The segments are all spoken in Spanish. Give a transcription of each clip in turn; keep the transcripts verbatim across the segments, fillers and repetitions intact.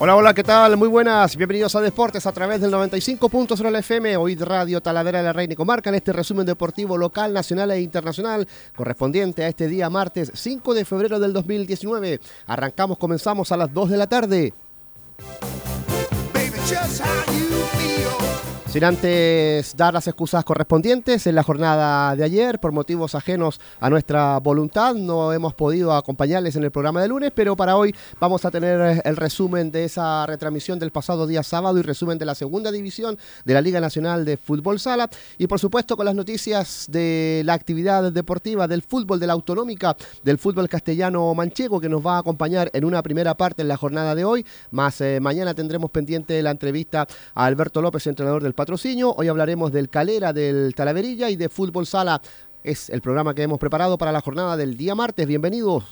Hola, hola, ¿qué tal? Muy buenas, bienvenidos a Deportes a través del noventa y cinco punto cero F M, hoy Radio Talavera de la Reina y Comarca, en este resumen deportivo local, nacional e internacional, correspondiente a este día martes cinco de febrero del dos mil diecinueve. Arrancamos, comenzamos a las dos de la tarde. Baby, Sin antes dar las excusas correspondientes, en la jornada de ayer, por motivos ajenos a nuestra voluntad, no hemos podido acompañarles en el programa de lunes, pero para hoy vamos a tener el resumen de esa retransmisión del pasado día sábado y resumen de la segunda división de la Liga Nacional de Fútbol Sala y por supuesto con las noticias de la actividad deportiva del fútbol, de la autonómica, del fútbol castellano manchego, que nos va a acompañar en una primera parte en la jornada de hoy, más eh, mañana tendremos pendiente la entrevista a Alberto López, entrenador del Patrocinio. Hoy hablaremos del Calera, del Talaverilla y de Fútbol Sala. Es el programa que hemos preparado para la jornada del día martes. Bienvenidos.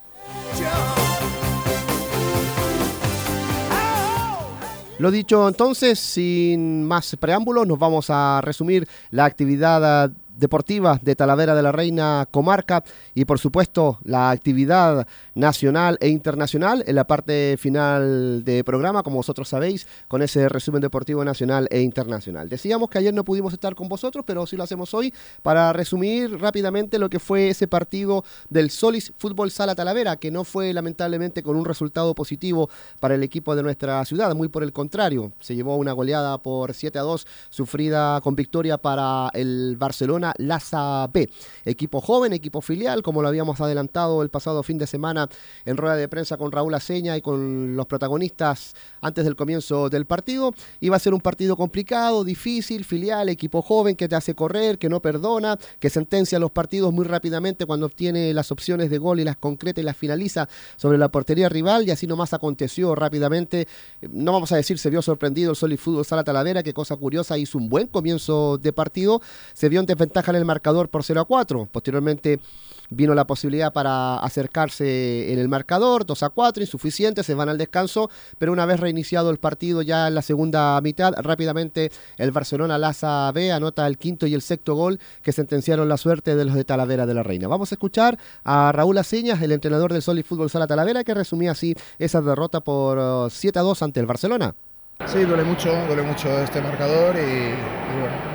Lo dicho entonces, sin más preámbulos, nos vamos a resumir la actividad deportiva de Talavera de la Reina Comarca y por supuesto la actividad nacional e internacional en la parte final de programa, como vosotros sabéis, con ese resumen deportivo nacional e internacional. Decíamos que ayer no pudimos estar con vosotros, pero sí lo hacemos hoy para resumir rápidamente lo que fue ese partido del Solis Fútbol Sala Talavera, que no fue lamentablemente con un resultado positivo para el equipo de nuestra ciudad, muy por el contrario, se llevó una goleada por siete a dos, sufrida con victoria para el Barcelona Laza B, equipo joven, equipo filial, como lo habíamos adelantado el pasado fin de semana en rueda de prensa con Raúl Aceña y con los protagonistas antes del comienzo del partido. Iba a ser un partido complicado, difícil, filial, equipo joven que te hace correr, que no perdona, que sentencia los partidos muy rápidamente cuando obtiene las opciones de gol y las concreta y las finaliza sobre la portería rival, y así nomás aconteció rápidamente. No vamos a decir se vio sorprendido el Solis Fútbol Sala Talavera, que cosa curiosa, hizo un buen comienzo de partido, se vio en desventaja en el marcador por cero a cuatro, posteriormente vino la posibilidad para acercarse en el marcador, dos a cuatro, insuficiente, se van al descanso, pero una vez reiniciado el partido ya en la segunda mitad, rápidamente el Barcelona Laza B anota el quinto y el sexto gol que sentenciaron la suerte de los de Talavera de la Reina. Vamos a escuchar a Raúl Aceñas, el entrenador del Solis Fútbol Sala Talavera, que resumía así esa derrota por siete a dos ante el Barcelona. Sí, duele mucho, duele mucho este marcador y, y bueno,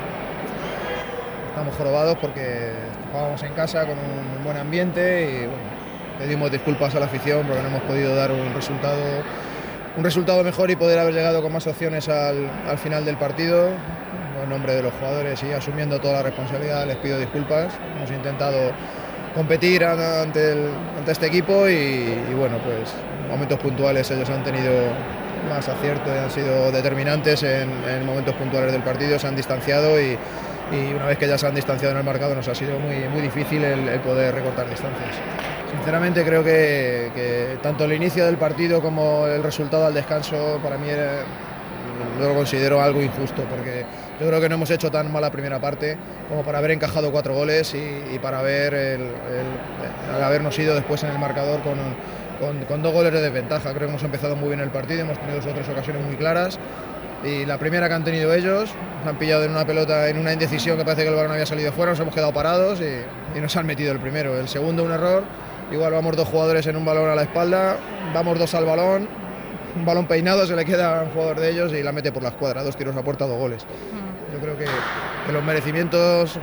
estamos jorobados porque jugábamos en casa con un buen ambiente y bueno, pedimos disculpas a la afición porque no hemos podido dar un resultado, un resultado mejor y poder haber llegado con más opciones al, al final del partido. En nombre de los jugadores y asumiendo toda la responsabilidad les pido disculpas. Hemos intentado competir ante, el, ante este equipo y, y bueno, pues en momentos puntuales ellos han tenido más acierto y han sido determinantes en, en momentos puntuales del partido, se han distanciado y y una vez que ya se han distanciado en el marcado nos ha sido muy, muy difícil el, el poder recortar distancias. Sinceramente creo que, que tanto el inicio del partido como el resultado al descanso para mí era, yo lo considero algo injusto, porque yo creo que no hemos hecho tan mala primera parte como para haber encajado cuatro goles y, y para haber el, el, el habernos ido después en el marcador con, con, con dos goles de desventaja. Creo que hemos empezado muy bien el partido, hemos tenido dos otras ocasiones muy claras. Y la primera que han tenido ellos, nos han pillado en una pelota, en una indecisión que parece que el balón había salido fuera, nos hemos quedado parados y, y nos han metido el primero. El segundo un error, igual vamos dos jugadores en un balón a la espalda, vamos dos al balón, un balón peinado, se le queda a un jugador de ellos y la mete por la escuadra, dos tiros a puerta, dos goles. Yo creo que, que los merecimientos,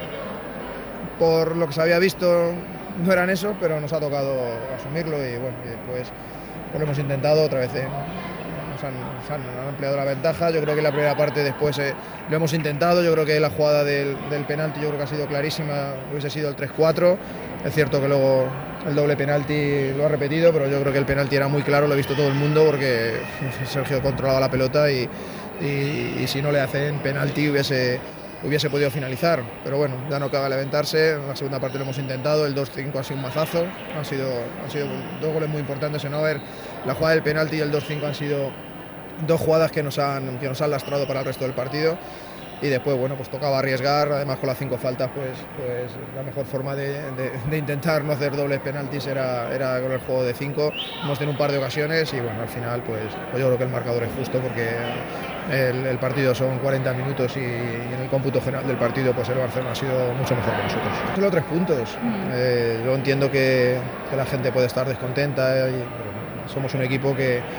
por lo que se había visto, no eran eso, pero nos ha tocado asumirlo y bueno, y después pues lo hemos intentado otra vez. ¿eh? Nos han, nos han, han ampliado la ventaja. Yo creo que la primera parte después eh, lo hemos intentado. Yo creo que la jugada del, del penalti yo creo que ha sido clarísima, hubiese sido el tres cuatro. Es cierto que luego el doble penalti lo ha repetido, pero yo creo que el penalti era muy claro, lo ha visto todo el mundo porque Sergio controlaba la pelota y, y, y si no le hacen penalti hubiese, hubiese podido finalizar. Pero bueno, ya no cabe lamentarse. En la segunda parte lo hemos intentado, el dos cinco ha sido un mazazo, han sido, han sido dos goles muy importantes en over. La jugada del penalti y el dos cinco han sido dos jugadas que nos han, que nos han lastrado para el resto del partido. Y después, bueno, pues tocaba arriesgar, además con las cinco faltas, pues, pues la mejor forma de, de, de intentar no hacer dobles penaltis era, era con el juego de cinco. Hemos tenido un par de ocasiones y bueno, al final, pues, pues yo creo que el marcador es justo porque el, el partido son cuarenta minutos y, y en el cómputo general del partido, pues el Barcelona ha sido mucho mejor que nosotros. Solo tres puntos. Eh, yo entiendo que, que la gente puede estar descontenta y bueno, somos un equipo que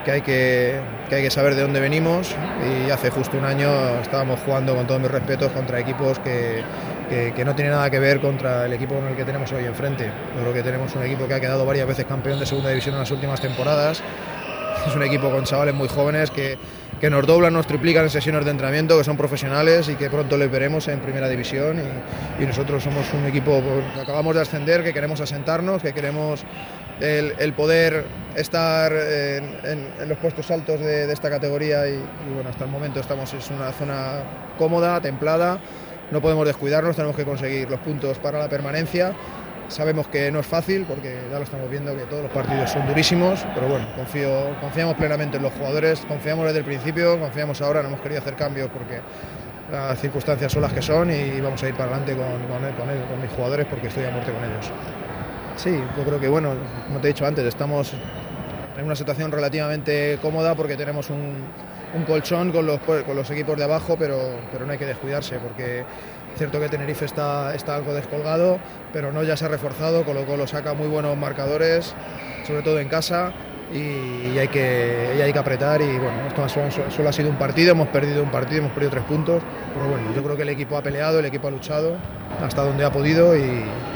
que hay que, que hay que saber de dónde venimos, y hace justo un año estábamos jugando, con todos mis respetos, contra equipos que, que, que no tienen nada que ver contra el equipo con el que tenemos hoy enfrente. Yo creo que tenemos un equipo que ha quedado varias veces campeón de segunda división en las últimas temporadas. Es un equipo con chavales muy jóvenes que, que nos doblan, nos triplican en sesiones de entrenamiento, que son profesionales y que pronto les veremos en primera división, y, y nosotros somos un equipo que acabamos de ascender, que queremos asentarnos, que queremos el, el poder estar en, en, en los puestos altos de, de esta categoría, y, y bueno, hasta el momento estamos en una zona cómoda, templada, no podemos descuidarnos, tenemos que conseguir los puntos para la permanencia. Sabemos que no es fácil, porque ya lo estamos viendo, que todos los partidos son durísimos, pero bueno, confío, confiamos plenamente en los jugadores, confiamos desde el principio, confiamos ahora, no hemos querido hacer cambios porque las circunstancias son las que son, y vamos a ir para adelante con, con, él, con, él, con mis jugadores, porque estoy a muerte con ellos. Sí, yo creo que, bueno, como te he dicho antes, estamos en una situación relativamente cómoda porque tenemos un, un colchón con los, con los equipos de abajo, pero, pero no hay que descuidarse, porque es cierto que Tenerife está, está algo descolgado, pero no ya se ha reforzado, Colo Colo saca muy buenos marcadores, sobre todo en casa, y, y, hay, que, y hay que apretar. Y bueno, esto solo, solo ha sido un partido, hemos perdido un partido, hemos perdido tres puntos, pero bueno, yo creo que el equipo ha peleado, el equipo ha luchado hasta donde ha podido, y, y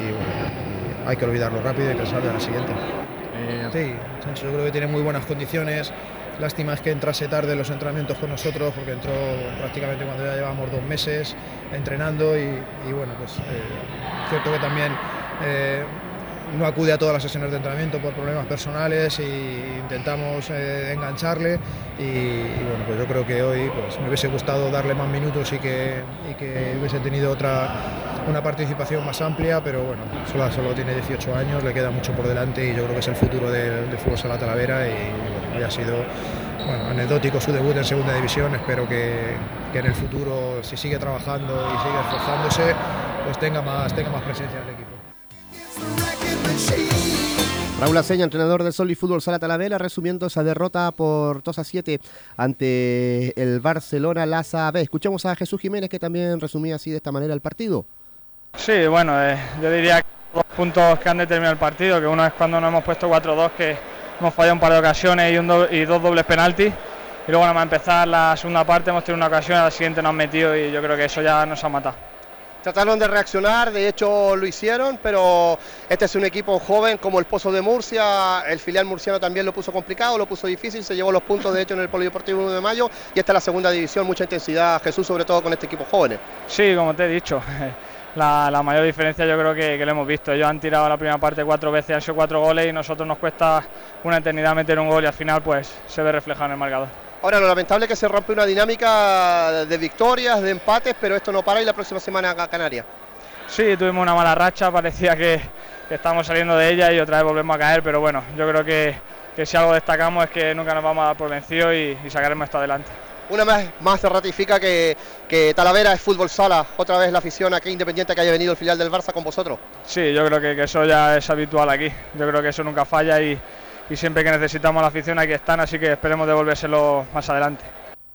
bueno, hay que olvidarlo rápido y pensar en la siguiente. Eh, sí, Sancho yo creo que tiene muy buenas condiciones. Lástima es que entrase tarde en los entrenamientos con nosotros, porque entró prácticamente cuando ya llevamos dos meses entrenando, y, y bueno, pues eh, cierto que también eh, no acude a todas las sesiones de entrenamiento por problemas personales, y intentamos eh, engancharle, y, y bueno, pues yo creo que hoy pues me hubiese gustado darle más minutos y que, y que hubiese tenido otra una participación más amplia, pero bueno, solo, solo tiene dieciocho años, le queda mucho por delante, y yo creo que es el futuro del, del fútbol sala Talavera, y, y bueno, haya sido bueno, anecdótico su debut en segunda división. Espero que, que en el futuro, si sigue trabajando y sigue esforzándose, pues tenga más, tenga más presencia en el equipo. Raúl Aceña, entrenador del Sol y Fútbol Sala Talavera, resumiendo esa derrota por dos a siete ante el Barcelona Lassa B. Escuchamos a Jesús Jiménez, que también resumía así de esta manera el partido. Sí, bueno, eh, yo diría que dos puntos que han determinado el partido, que uno es cuando nos hemos puesto cuatro dos, que hemos fallado un par de ocasiones y, un do, y dos dobles penaltis, y luego nada más empezar la segunda parte hemos tenido una ocasión, a la siguiente nos han metido, y yo creo que eso ya nos ha matado. Trataron de reaccionar, de hecho lo hicieron, pero este es un equipo joven como el Pozo de Murcia, el filial murciano también lo puso complicado, lo puso difícil, se llevó los puntos de hecho en el Polideportivo uno de mayo, y esta es la segunda división, mucha intensidad, Jesús, sobre todo con este equipo joven. Sí, como te he dicho, la, la mayor diferencia yo creo que, que lo hemos visto. Ellos han tirado la primera parte cuatro veces, han sido cuatro goles, y nosotros nos cuesta una eternidad meter un gol, y al final pues se ve reflejado en el marcador. Ahora, lo lamentable es que se rompe una dinámica de victorias, de empates, pero esto no para, y la próxima semana a Canarias. Sí, tuvimos una mala racha, parecía que, que estamos saliendo de ella y otra vez volvemos a caer, pero bueno, yo creo que, que si algo destacamos es que nunca nos vamos a dar por vencidos, y, y sacaremos esto adelante. Una vez más se ratifica que, que Talavera es fútbol sala, otra vez la afición aquí independiente que haya venido el filial del Barça con vosotros. Sí, yo creo que, que eso ya es habitual aquí, yo creo que eso nunca falla, y y siempre que necesitamos la afición aquí están, así que esperemos devolvérselo más adelante.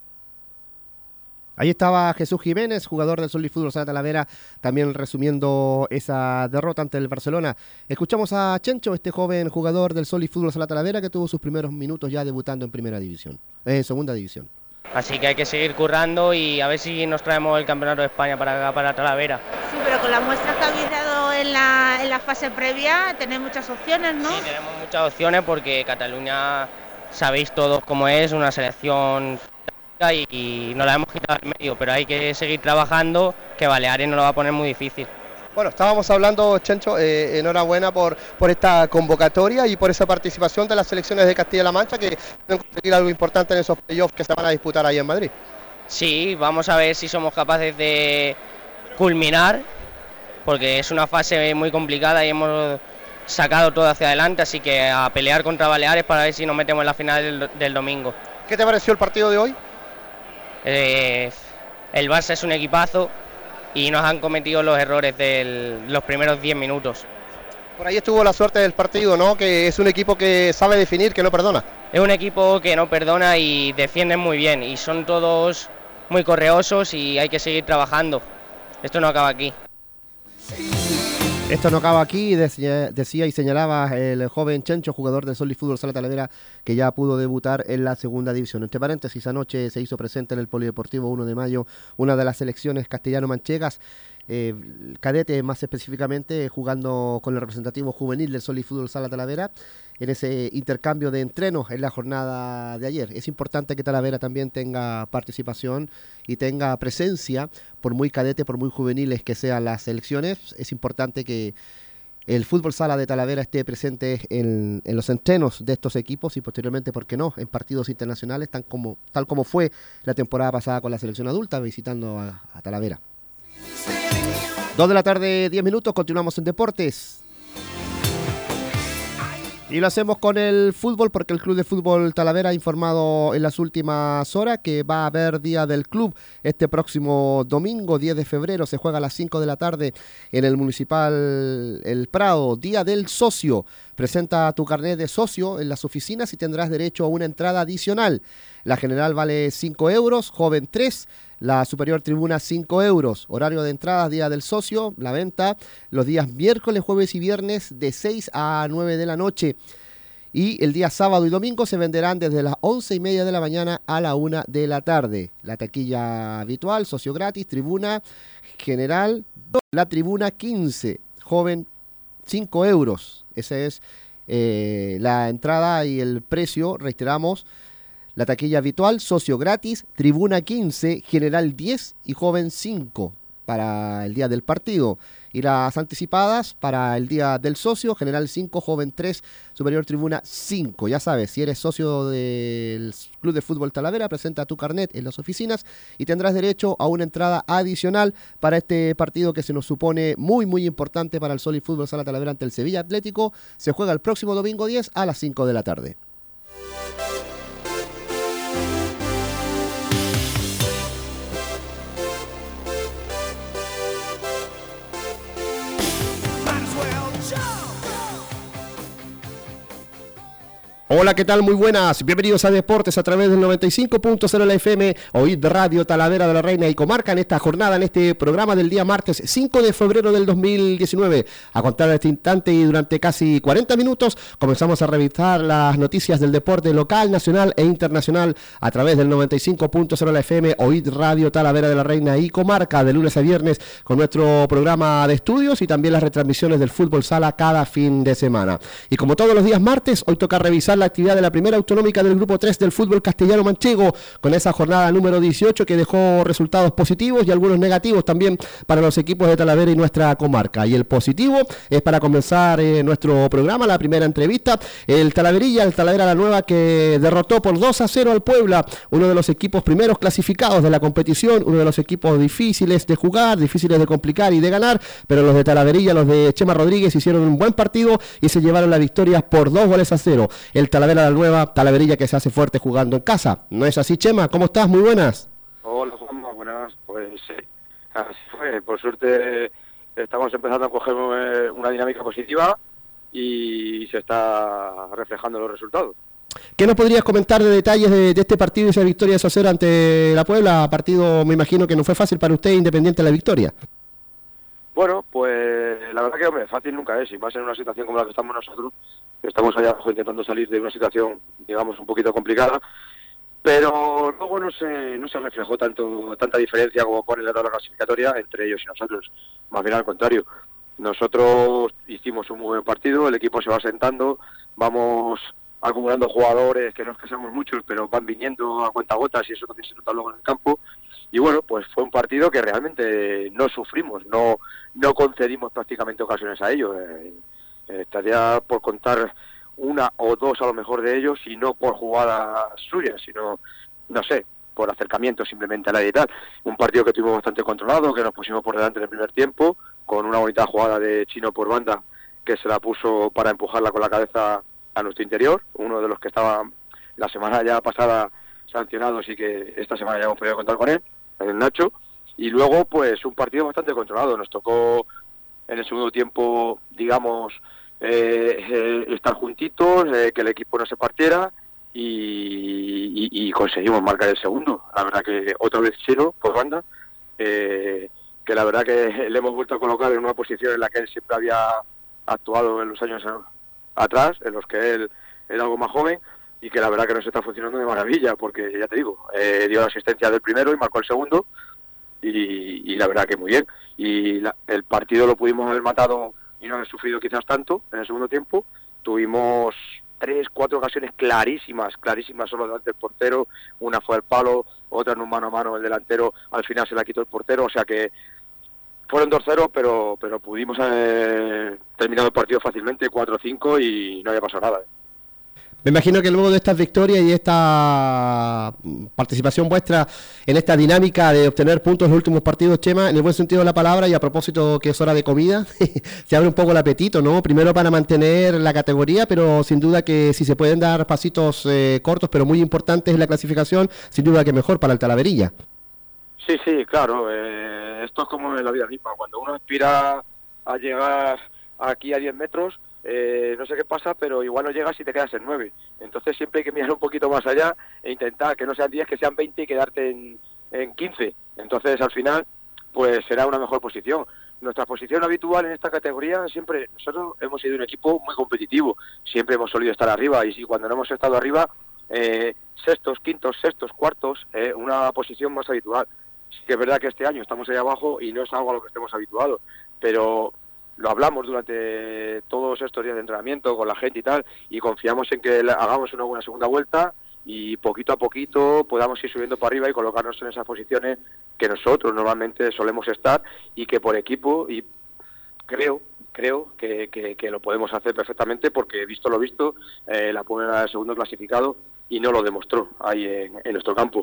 Ahí estaba Jesús Jiménez, jugador del Sol y Fútbol Sala Talavera, también resumiendo esa derrota ante el Barcelona. Escuchamos a Chencho, este joven jugador del Sol y Fútbol Sala Talavera, que tuvo sus primeros minutos ya debutando en primera división, en segunda división. Así que hay que seguir currando y a ver si nos traemos el Campeonato de España para, para Talavera. Sí, pero con las muestras que habéis dado en la, en la fase previa tenéis muchas opciones, ¿no? Sí, tenemos muchas opciones porque Cataluña, sabéis todos cómo es, una selección y, y nos la hemos quitado al medio, pero hay que seguir trabajando, que Baleares nos lo va a poner muy difícil. Bueno, estábamos hablando, Chencho, eh, enhorabuena por, por esta convocatoria y por esa participación de las selecciones de Castilla-La Mancha, que pueden conseguir algo importante en esos playoffs que se van a disputar ahí en Madrid. Sí, vamos a ver si somos capaces de culminar, porque es una fase muy complicada y hemos sacado todo hacia adelante, así que a pelear contra Baleares para ver si nos metemos en la final del, del domingo. ¿Qué te pareció el partido de hoy? Eh, el Barça es un equipazo y nos han cometido los errores de los primeros diez minutos. Por ahí estuvo la suerte del partido, ¿no? Que es un equipo que sabe definir, que no perdona. Es un equipo que no perdona y defienden muy bien, y son todos muy correosos y hay que seguir trabajando. Esto no acaba aquí. Esto no acaba aquí, decía, decía y señalaba el joven Chencho, jugador del Solid Fútbol Sala Talavera, que ya pudo debutar en la segunda división. Entre paréntesis, anoche se hizo presente en el Polideportivo uno de mayo una de las selecciones castellano-manchegas, eh, cadete más específicamente, jugando con el representativo juvenil del Solid Fútbol Sala Talavera, en ese intercambio de entrenos en la jornada de ayer. Es importante que Talavera también tenga participación y tenga presencia, por muy cadete, por muy juveniles que sean las selecciones. Es importante que el fútbol sala de Talavera esté presente en, en los entrenos de estos equipos y posteriormente, ¿por qué no?, en partidos internacionales, tan como, tal como fue la temporada pasada con la selección adulta visitando a, a Talavera. Dos de la tarde, diez minutos, continuamos en Deportes. Y lo hacemos con el fútbol porque el Club de Fútbol Talavera ha informado en las últimas horas que va a haber Día del Club este próximo domingo, diez de febrero. Se juega a las cinco de la tarde en el Municipal El Prado. Día del Socio. Presenta tu carnet de socio en las oficinas y tendrás derecho a una entrada adicional. La general vale cinco euros, joven tres, la superior tribuna cinco euros. Horario de entradas, Día del Socio, la venta los días miércoles, jueves y viernes de seis a nueve de la noche. Y el día sábado y domingo se venderán desde las once y media de la mañana a la una de la tarde. La taquilla habitual, socio gratis, tribuna general, la tribuna quince, joven cinco euros. Esa es eh, la entrada y el precio, reiteramos. La taquilla habitual, socio gratis, tribuna quince, general diez y joven cinco para el día del partido. Y las anticipadas para el día del socio, general cinco, joven tres, superior tribuna cinco. Ya sabes, si eres socio del Club de Fútbol Talavera, presenta tu carnet en las oficinas y tendrás derecho a una entrada adicional para este partido que se nos supone muy, muy importante para el Solid Fútbol Sala Talavera ante el Sevilla Atlético. Se juega el próximo domingo diez a las cinco de la tarde. Hola, ¿qué tal? Muy buenas. Bienvenidos a Deportes a través del noventa y cinco punto cero de la F M, O I D Radio Talavera de la Reina y Comarca, en esta jornada, en este programa del día martes cinco de febrero del dos mil diecinueve. A contar de este instante y durante casi cuarenta minutos comenzamos a revisar las noticias del deporte local, nacional e internacional a través del noventa y cinco punto cero de la F M, O I D Radio Talavera de la Reina y Comarca, de lunes a viernes con nuestro programa de estudios y también las retransmisiones del fútbol sala cada fin de semana. Y como todos los días martes, hoy toca revisar la actividad de la primera autonómica del grupo tres del fútbol castellano manchego, con esa jornada número dieciocho que dejó resultados positivos y algunos negativos también para los equipos de Talavera y nuestra comarca. Y el positivo es, para comenzar eh, nuestro programa, la primera entrevista, el Talaverilla, el Talavera la Nueva, que derrotó por dos a cero al Puebla, uno de los equipos primeros clasificados de la competición, uno de los equipos difíciles de jugar, difíciles de complicar y de ganar, pero los de Talaverilla, los de Chema Rodríguez, hicieron un buen partido y se llevaron la victoria por dos goles a cero. El Talavera la Nueva, Talaverilla que se hace fuerte jugando en casa. ¿No es así, Chema? ¿Cómo estás? Muy buenas. Hola, Juanma, buenas. Pues sí, así fue. Por suerte estamos empezando a coger una dinámica positiva y se está reflejando los resultados. ¿Qué nos podrías comentar de detalles de, de este partido y esa victoria de Socera ante la Puebla? Partido, me imagino que no fue fácil para usted, independiente de la victoria. Bueno, pues la verdad que, hombre, fácil nunca es, y más en una situación como la que estamos nosotros, que estamos allá abajo intentando salir de una situación, digamos, un poquito complicada, pero luego no se no se reflejó tanto tanta diferencia como pone la tabla clasificatoria entre ellos y nosotros, más bien al contrario. Nosotros hicimos un muy buen partido, el equipo se va sentando, vamos acumulando jugadores, que no es que seamos muchos, pero van viniendo a cuentagotas y eso también se nota luego en el campo. Y bueno, pues fue un partido que realmente no sufrimos, no no concedimos prácticamente ocasiones a ellos. Eh, eh, estaría por contar una o dos a lo mejor de ellos, y no por jugadas suyas, sino, no sé, por acercamiento simplemente a la y tal. Un partido que tuvimos bastante controlado, que nos pusimos por delante en el primer tiempo, con una bonita jugada de Chino por banda, que se la puso para empujarla con la cabeza a nuestro interior, uno de los que estaba la semana ya pasada sancionados y que esta semana ya hemos podido contar con él, el Nacho. Y luego pues un partido bastante controlado. Nos tocó en el segundo tiempo, digamos, eh, eh, estar juntitos, eh, que el equipo no se partiera, y, y, y conseguimos marcar el segundo. La verdad que otra vez Chino por banda, eh, que la verdad que le hemos vuelto a colocar en una posición en la que él siempre había actuado en los años atrás, en los que él era algo más joven, y que la verdad que nos está funcionando de maravilla, porque ya te digo, eh, dio la asistencia del primero y marcó el segundo, y, y la verdad que muy bien. Y la, el partido lo pudimos haber matado y no haber sufrido quizás tanto en el segundo tiempo. Tuvimos tres, cuatro ocasiones clarísimas, clarísimas solo delante del portero, una fue al palo, otra en un mano a mano el delantero, al final se la quitó el portero, o sea que fueron dos cero, pero pero pudimos haber terminado el partido fácilmente, cuatro cinco, y no había pasado nada. Me imagino que luego de estas victorias y esta participación vuestra en esta dinámica de obtener puntos en los últimos partidos, Chema, en el buen sentido de la palabra, y a propósito que es hora de comida, se abre un poco el apetito, ¿no? Primero para mantener la categoría, pero sin duda que si se pueden dar pasitos eh, cortos, pero muy importantes en la clasificación, sin duda que mejor para el Talaverilla. Sí, sí, claro. Eh, esto es como en la vida misma. Cuando uno aspira a llegar aquí a diez metros, Eh, no sé qué pasa, pero igual no llegas y te quedas en nueve. Entonces siempre hay que mirar un poquito más allá e intentar que no sean diez, que sean veinte y quedarte en, en quince. Entonces al final pues será una mejor posición. Nuestra posición habitual en esta categoría siempre, nosotros hemos sido un equipo muy competitivo, siempre hemos solido estar arriba, y si cuando no hemos estado arriba, eh, sextos, quintos, sextos, cuartos, eh, una posición más habitual. Sí que es verdad que este año estamos ahí abajo y no es algo a lo que estemos habituados, pero lo hablamos durante todos estos días de entrenamiento con la gente y tal, y confiamos en que hagamos una buena segunda vuelta y poquito a poquito podamos ir subiendo para arriba y colocarnos en esas posiciones que nosotros normalmente solemos estar, y que por equipo, y creo creo que, que, que lo podemos hacer perfectamente, porque visto lo visto, eh, la Puebla era el segundo clasificado y no lo demostró ahí en, en nuestro campo,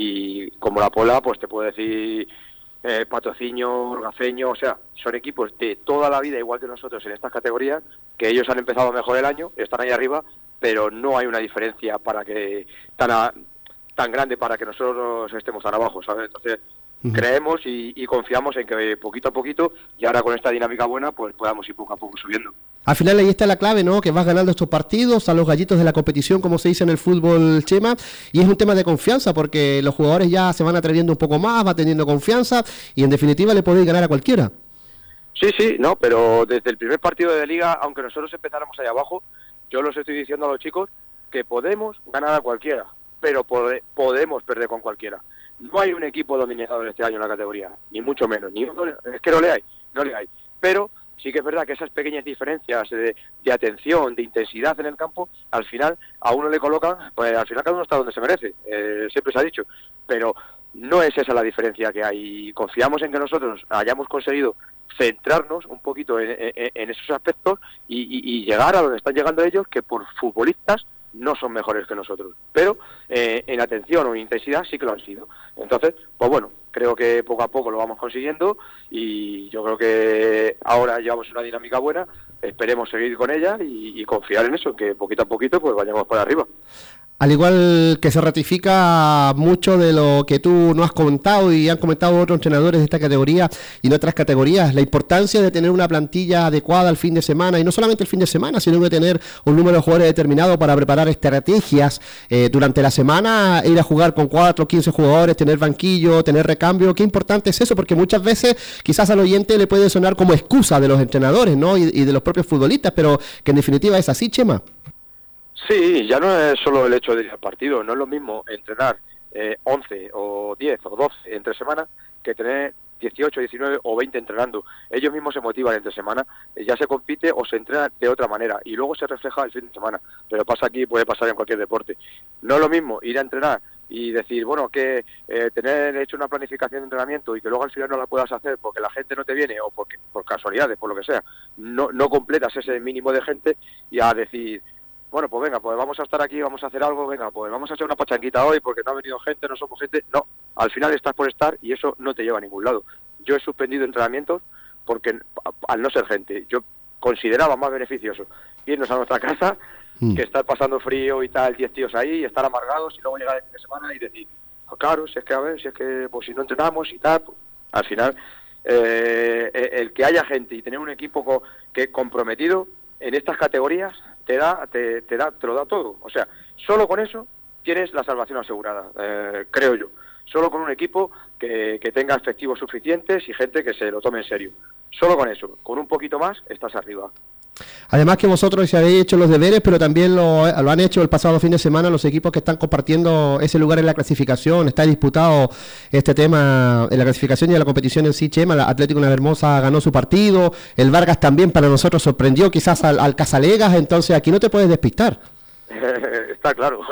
y como la Puebla, pues te puedo decir Eh, Patrocinio, Orgaceño, o sea, son equipos de toda la vida igual que nosotros en estas categorías, que ellos han empezado mejor el año, están ahí arriba, pero no hay una diferencia para que tan a, tan grande para que nosotros estemos tan abajo, ¿sabes? Entonces uh-huh. creemos y, y confiamos en que poquito a poquito, y ahora con esta dinámica buena, pues podamos ir poco a poco subiendo. Al final ahí está la clave, ¿no? Que vas ganando estos partidos a los gallitos de la competición, como se dice en el fútbol, Chema, y es un tema de confianza, porque los jugadores ya se van atreviendo un poco más, va teniendo confianza, y en definitiva le podéis ganar a cualquiera. Sí, sí, no, pero desde el primer partido de Liga, aunque nosotros empezáramos ahí abajo, yo los estoy diciendo a los chicos que podemos ganar a cualquiera, pero pode, podemos perder con cualquiera. No hay un equipo dominador este año en la categoría, ni mucho menos, ni uno, es que no le hay, no le hay, pero sí que es verdad que esas pequeñas diferencias de, de atención, de intensidad en el campo, al final a uno le colocan, pues al final cada uno está donde se merece, eh, siempre se ha dicho, pero no es esa la diferencia que hay. Confiamos en que nosotros hayamos conseguido centrarnos un poquito en, en, en esos aspectos y, y, y llegar a donde están llegando ellos, que por futbolistas no son mejores que nosotros, pero eh, en atención o en intensidad sí que lo han sido. Entonces, pues bueno, creo que poco a poco lo vamos consiguiendo, y yo creo que ahora llevamos una dinámica buena, esperemos seguir con ella y, y confiar en eso, que poquito a poquito pues vayamos por arriba. Al igual que se ratifica mucho de lo que tú nos has comentado y han comentado otros entrenadores de esta categoría y en otras categorías, la importancia de tener una plantilla adecuada al fin de semana, y no solamente el fin de semana, sino de tener un número de jugadores determinado para preparar estrategias eh, durante la semana, ir a jugar con cuatro o quince jugadores, tener banquillo, tener recambio. Qué importante es eso, porque muchas veces quizás al oyente le puede sonar como excusa de los entrenadores, ¿no? y, y de los propios futbolistas, pero que en definitiva es así, Chema. Sí, ya no es solo el hecho de ir al partido, no es lo mismo entrenar eh, once o diez o doce entre semana que tener dieciocho, diecinueve o veinte entrenando. Ellos mismos se motivan entre semana, eh, ya se compite o se entrena de otra manera y luego se refleja el fin de semana, pero pasa aquí, puede pasar en cualquier deporte. No es lo mismo ir a entrenar y decir, bueno, que eh, tener hecho una planificación de entrenamiento y que luego al final no la puedas hacer porque la gente no te viene o porque por casualidades, por lo que sea, no, no completas ese mínimo de gente, y a decir, bueno, pues venga, pues vamos a estar aquí, vamos a hacer algo, venga, pues vamos a hacer una pachanguita hoy porque no ha venido gente, no somos gente. No, al final estás por estar y eso no te lleva a ningún lado. Yo he suspendido entrenamientos porque al no ser gente, yo consideraba más beneficioso irnos a nuestra casa mm. que estar pasando frío y tal, diez tíos ahí, y estar amargados y luego llegar el fin de semana y decir, oh, claro, si es que a ver, si es que pues si no entrenamos y tal, pues, al final eh, el que haya gente y tener un equipo co- que comprometido en estas categorías te da, te, te da, te lo da todo. O sea, solo con eso tienes la salvación asegurada, eh, creo yo. solo con un equipo que, que tenga efectivos suficientes y gente que se lo tome en serio. Solo con eso, con un poquito más, estás arriba. Además que vosotros habéis hecho los deberes, pero también lo, lo han hecho el pasado fin de semana los equipos que están compartiendo ese lugar en la clasificación. Está disputado este tema en la clasificación y en la competición en sí, Chema. El Atlético Navarmosa ganó su partido, el Vargas también para nosotros sorprendió quizás al, al Casalegas, entonces aquí no te puedes despistar. Está claro.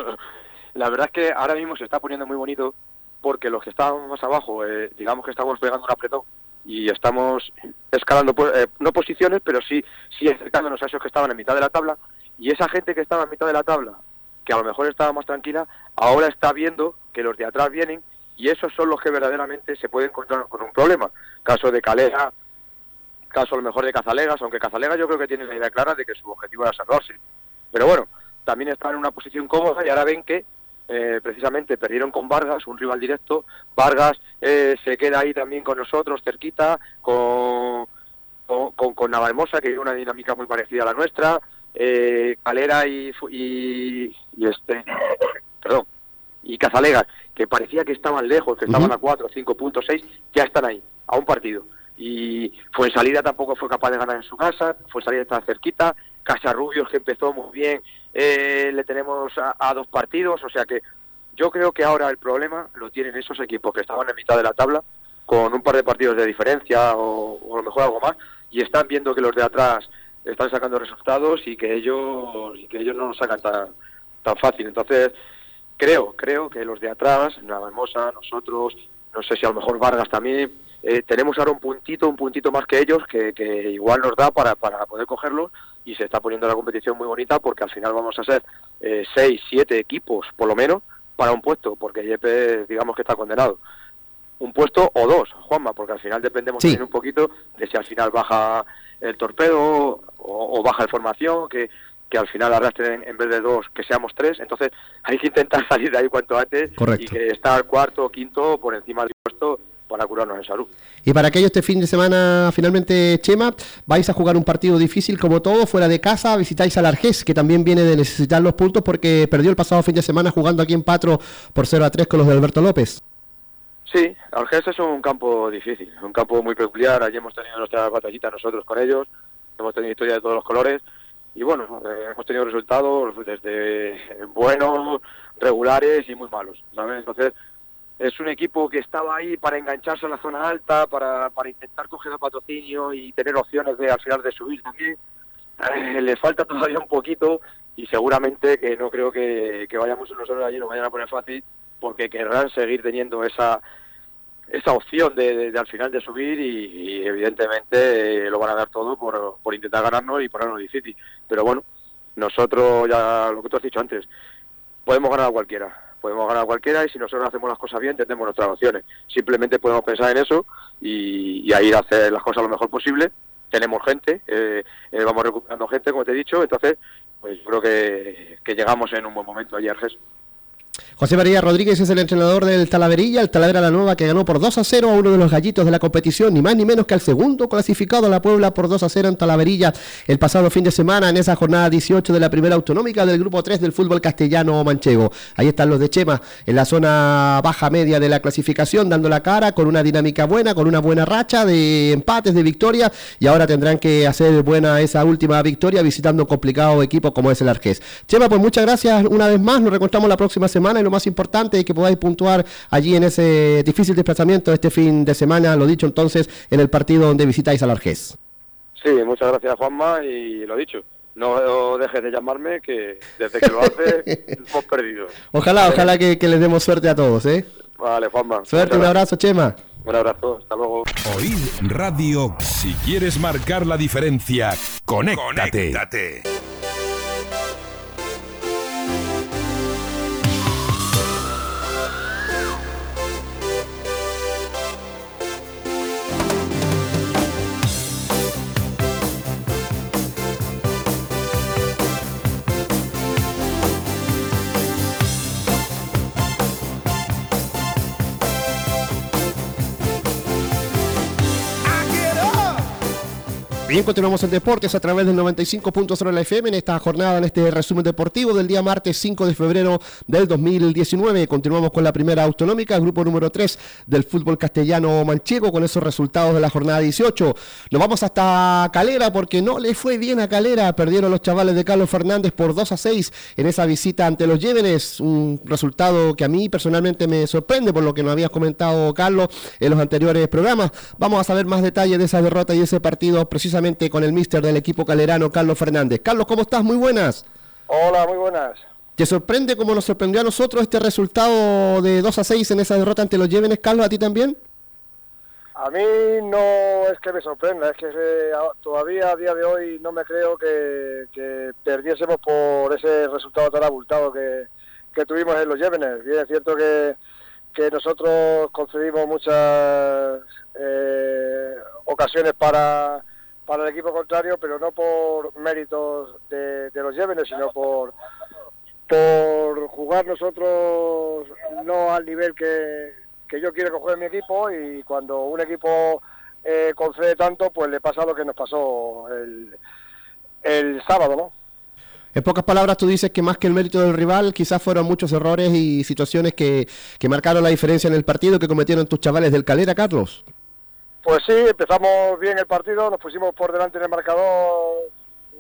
La verdad es que ahora mismo se está poniendo muy bonito porque los que estábamos más abajo, eh, digamos que estamos pegando un apretón y estamos escalando, eh, no posiciones, pero sí, sí acercándonos a esos que estaban en mitad de la tabla, y esa gente que estaba en mitad de la tabla, que a lo mejor estaba más tranquila, ahora está viendo que los de atrás vienen, y esos son los que verdaderamente se pueden encontrar con un problema. Caso de Calera, caso a lo mejor de Cazalegas, aunque Cazalegas yo creo que tiene la idea clara de que su objetivo era salvarse. Pero bueno, también están en una posición cómoda y ahora ven que Eh, precisamente perdieron con Vargas, un rival directo. Vargas eh, se queda ahí también con nosotros, cerquita, con, con, con, con Navalmosa, que tiene una dinámica muy parecida a la nuestra, eh, Calera y, y, y este perdón y Cazalegas, que parecía que estaban lejos, que estaban uh-huh. a cuatro, cinco puntos, seis, ya están ahí, a un partido. Y Fuensalida tampoco fue capaz de ganar en su casa, Fuensalida está cerquita, Casarrubios, que empezó muy bien, eh, le tenemos a, a dos partidos, o sea que yo creo que ahora el problema lo tienen esos equipos que estaban en mitad de la tabla, con un par de partidos de diferencia o, o a lo mejor algo más, y están viendo que los de atrás están sacando resultados y que ellos y que ellos no los sacan tan, tan fácil. Entonces, creo, creo que los de atrás, Navalmosa, nosotros, no sé si a lo mejor Vargas también, eh, tenemos ahora un puntito, un puntito más que ellos, que, que igual nos da para, para poder cogerlos, y se está poniendo la competición muy bonita porque al final vamos a ser eh, seis, siete equipos, por lo menos, para un puesto, porque Yepes, digamos que está condenado. Un puesto o dos, Juanma, porque al final dependemos sí. también un poquito de si al final baja el Torpedo o, o baja el Formación, que, que al final arrastren en vez de dos, que seamos tres. Entonces hay que intentar salir de ahí cuanto antes. Correcto. Y que estar cuarto o quinto por encima del puesto para curarnos en salud. Y para aquello este fin de semana, finalmente, Chema, vais a jugar un partido difícil como todo, fuera de casa, visitáis al Argés, que también viene de necesitar los puntos porque perdió el pasado fin de semana jugando aquí en Patro por cero a tres con los de Alberto López. Sí, Argés es un campo difícil, un campo muy peculiar. Allí hemos tenido nuestras batallitas nosotros con ellos, hemos tenido historia de todos los colores y bueno, eh, hemos tenido resultados desde buenos, regulares y muy malos, ¿sabes? Entonces es un equipo que estaba ahí para engancharse a la zona alta, para, para intentar coger el patrocinio y tener opciones de al final de subir también. Eh, le falta todavía un poquito y seguramente que no creo que, que vayamos nosotros allí, nos vayan a poner fácil, porque querrán seguir teniendo esa esa opción de, de, de al final de subir y, y evidentemente eh, lo van a dar todo por, por intentar ganarnos y ponernos difícil. Pero bueno, nosotros, ya lo que tú has dicho antes, podemos ganar a cualquiera. Podemos ganar a cualquiera y si nosotros hacemos las cosas bien, tenemos nuestras opciones. Simplemente podemos pensar en eso y, y a ir a hacer las cosas lo mejor posible. Tenemos gente, eh, eh, vamos recuperando gente, como te he dicho, entonces pues creo que, que llegamos en un buen momento allí a Argés. José María Rodríguez es el entrenador del Talaverilla, el Talavera la Nueva, que ganó por dos a cero a uno de los gallitos de la competición, ni más ni menos que al segundo clasificado a la Puebla por dos a cero en Talaverilla el pasado fin de semana en esa jornada dieciocho de la primera autonómica del grupo tres del fútbol castellano manchego. Ahí están los de Chema en la zona baja media de la clasificación, dando la cara con una dinámica buena, con una buena racha de empates, de victoria, y ahora tendrán que hacer buena esa última victoria visitando un complicado equipo como es el Argés. Chema, pues muchas gracias una vez más, nos reencontramos la próxima semana y lo más importante es que podáis puntuar allí en ese difícil desplazamiento este fin de semana, lo dicho entonces, en el partido donde visitáis al Argés. Sí, muchas gracias Juanma y lo dicho, no dejes de llamarme que desde que lo haces hemos perdido. Ojalá, ¿vale? ojalá que, que les demos suerte a todos, ¿eh? Vale, Juanma. Suerte, un abrazo, Chema. Un abrazo, hasta luego. Oíd Radio, si quieres marcar la diferencia, conéctate. conéctate. Bien, continuamos en Deportes a través del noventa y cinco punto cero de la F M en esta jornada, en este resumen deportivo del día martes cinco de febrero del dos mil diecinueve. Continuamos con la primera autonómica, grupo número tres del fútbol castellano manchego, con esos resultados de la jornada dieciocho. Nos vamos hasta Calera porque no le fue bien a Calera. Perdieron los chavales de Carlos Fernández por dos a seis en esa visita ante los Llévenes. Un resultado que a mí personalmente me sorprende por lo que nos habías comentado, Carlos, en los anteriores programas. Vamos a saber más detalles de esa derrota y ese partido precisamente con el míster del equipo calerano, Carlos Fernández. Carlos, ¿cómo estás? Muy buenas. Hola, muy buenas. ¿Te sorprende como nos sorprendió a nosotros este resultado de dos a seis en esa derrota ante los Llévenes, Carlos? ¿A ti también? A mí no es que me sorprenda, es que eh, todavía a día de hoy no me creo que, que perdiésemos por ese resultado tan abultado que, que tuvimos en los Llévenes. Bien, es cierto que, que nosotros concedimos muchas eh, ocasiones para... para el equipo contrario, pero no por méritos de, de los Llévenes, sino por por jugar nosotros no al nivel que, que yo quiero que juegue mi equipo, y cuando un equipo eh, concede tanto, pues le pasa lo que nos pasó el, el sábado, ¿no? En pocas palabras, tú dices que más que el mérito del rival, quizás fueron muchos errores y situaciones que, que marcaron la diferencia en el partido que cometieron tus chavales del Calera, Carlos. Pues sí, empezamos bien el partido, nos pusimos por delante en el marcador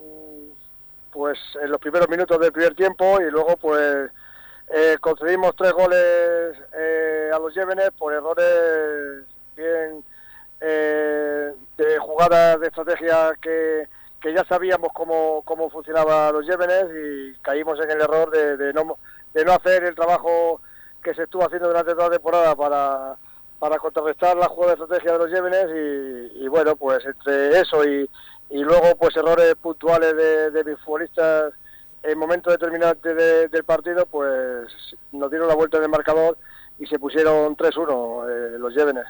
pues en los primeros minutos del primer tiempo, y luego pues eh, concedimos tres goles eh, a los Llévenes por errores bien eh, de jugadas de estrategia que, que ya sabíamos cómo, cómo funcionaba los Llévenes, y caímos en el error de, de, no, de no hacer el trabajo que se estuvo haciendo durante toda la temporada para... para contrarrestar la jugada de estrategia de los Llévenes, y, y bueno, pues entre eso y, y luego pues errores puntuales de, de mis futbolistas en momentos determinantes de, del partido, pues nos dieron la vuelta en el marcador y se pusieron tres uno eh, los Llévenes.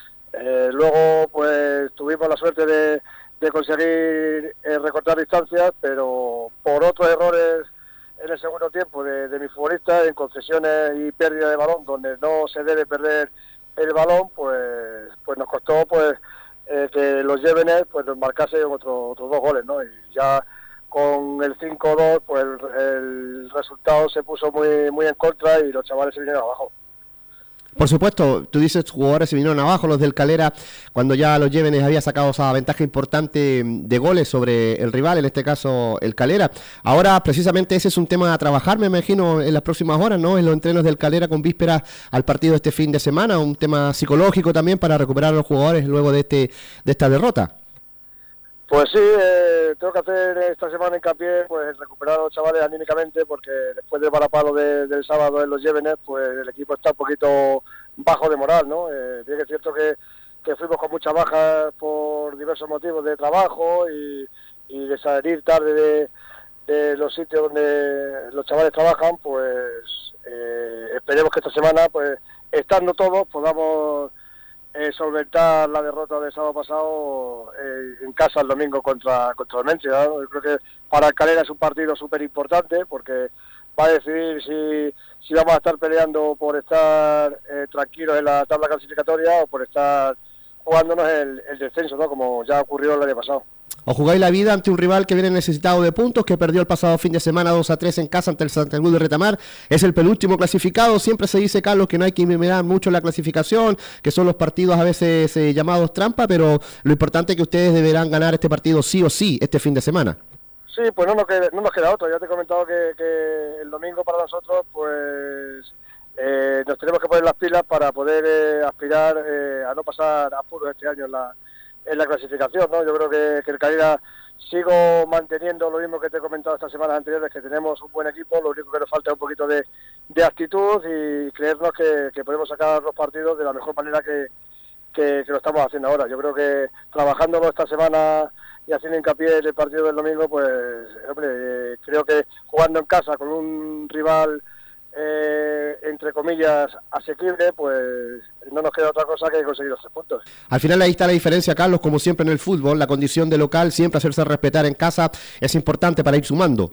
Eh, luego pues tuvimos la suerte de, de conseguir eh, recortar distancias, pero por otros errores en el segundo tiempo de, de mis futbolistas, en concesiones y pérdida de balón, donde no se debe perder el balón, pues pues nos costó pues eh, que los Llévenes pues nos marcasen otro, otros dos goles, ¿no? Y ya con el cinco dos pues el, el resultado se puso muy muy en contra y los chavales se vinieron abajo. Por supuesto, tú dices jugadores se vinieron abajo, los del Calera, cuando ya los Llévenes había sacado esa ventaja importante de goles sobre el rival, en este caso el Calera. Ahora precisamente ese es un tema a trabajar, me imagino, en las próximas horas, ¿no? En los entrenos del Calera con vísperas al partido de este fin de semana, un tema psicológico también para recuperar a los jugadores luego de este de esta derrota. Pues sí, eh, tengo que hacer esta semana hincapié, pues recuperar a los chavales anímicamente, porque después del varapalo de, del sábado en los Llévenes, pues el equipo está un poquito bajo de moral, ¿no? Eh, bien que es cierto que, que fuimos con muchas bajas por diversos motivos de trabajo y, y de salir tarde de, de los sitios donde los chavales trabajan, pues eh, esperemos que esta semana, pues estando todos, podamos Eh, solventar la derrota del sábado pasado eh, en casa el domingo contra contra el Menche, ¿no? Yo creo que para el Calera es un partido súper importante porque va a decidir si, si vamos a estar peleando por estar eh, tranquilos en la tabla clasificatoria o por estar jugándonos el, el descenso, ¿no? Como ya ocurrió el año pasado. O jugáis la vida ante un rival que viene necesitado de puntos, que perdió el pasado fin de semana dos a tres en casa ante el Santa Cruz de Retamar. Es el penúltimo clasificado. Siempre se dice, Carlos, que no hay que mirar mucho la clasificación, que son los partidos a veces eh, llamados trampa, pero lo importante es que ustedes deberán ganar este partido sí o sí este fin de semana. Sí, pues no nos queda, no nos queda otro. Ya te he comentado que, que el domingo para nosotros, pues eh, nos tenemos que poner las pilas para poder eh, aspirar eh, a no pasar apuros este año en la en la clasificación, ¿no? Yo creo que, que el Calera sigo manteniendo lo mismo que te he comentado estas semanas anteriores, que tenemos un buen equipo, lo único que nos falta es un poquito de, de actitud y creernos que, que podemos sacar los partidos de la mejor manera que, que, que lo estamos haciendo ahora. Yo creo que trabajándolo esta semana y haciendo hincapié en el partido del domingo, pues hombre, eh, creo que jugando en casa con un rival Eh, entre comillas asequible, pues no nos queda otra cosa que conseguir los tres puntos. Al final ahí está la diferencia, Carlos, como siempre en el fútbol, la condición de local, siempre hacerse respetar en casa es importante para ir sumando.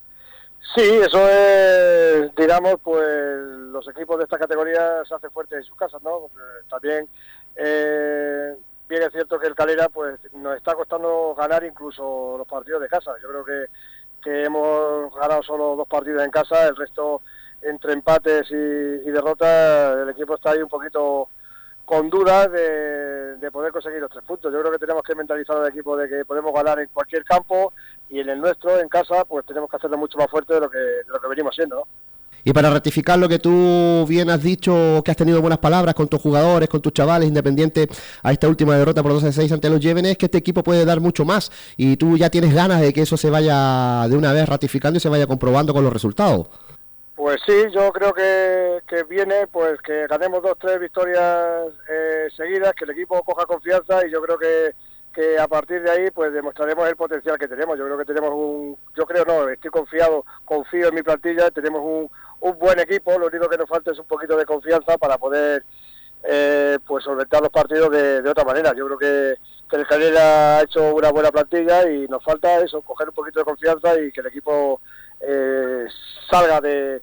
Sí, eso es, digamos, pues los equipos de esta categoría se hacen fuertes en sus casas, ¿no? Porque también, eh, bien es es cierto que el Calera pues nos está costando ganar incluso los partidos de casa. Yo creo que, que hemos ganado solo dos partidos en casa, el resto entre empates y, y derrotas, el equipo está ahí un poquito con dudas de, de poder conseguir los tres puntos. Yo creo que tenemos que mentalizar al equipo de que podemos ganar en cualquier campo, y en el nuestro, en casa, pues tenemos que hacerlo mucho más fuerte de lo que, de lo que venimos siendo, ¿no? Y para ratificar lo que tú bien has dicho, que has tenido buenas palabras con tus jugadores, con tus chavales, independiente a esta última derrota por dos a seis ante los Llévenes, que este equipo puede dar mucho más, y tú ya tienes ganas de que eso se vaya de una vez ratificando y se vaya comprobando con los resultados. Pues sí, yo creo que, que viene pues que ganemos dos, tres victorias eh, seguidas, que el equipo coja confianza, y yo creo que, que a partir de ahí pues demostraremos el potencial que tenemos. Yo creo que tenemos un, yo creo no, estoy confiado, confío en mi plantilla, tenemos un, un buen equipo, lo único que nos falta es un poquito de confianza para poder eh, pues solventar los partidos de, de otra manera. Yo creo que, que el Calera ha hecho una buena plantilla y nos falta eso, coger un poquito de confianza y que el equipo eh, salga de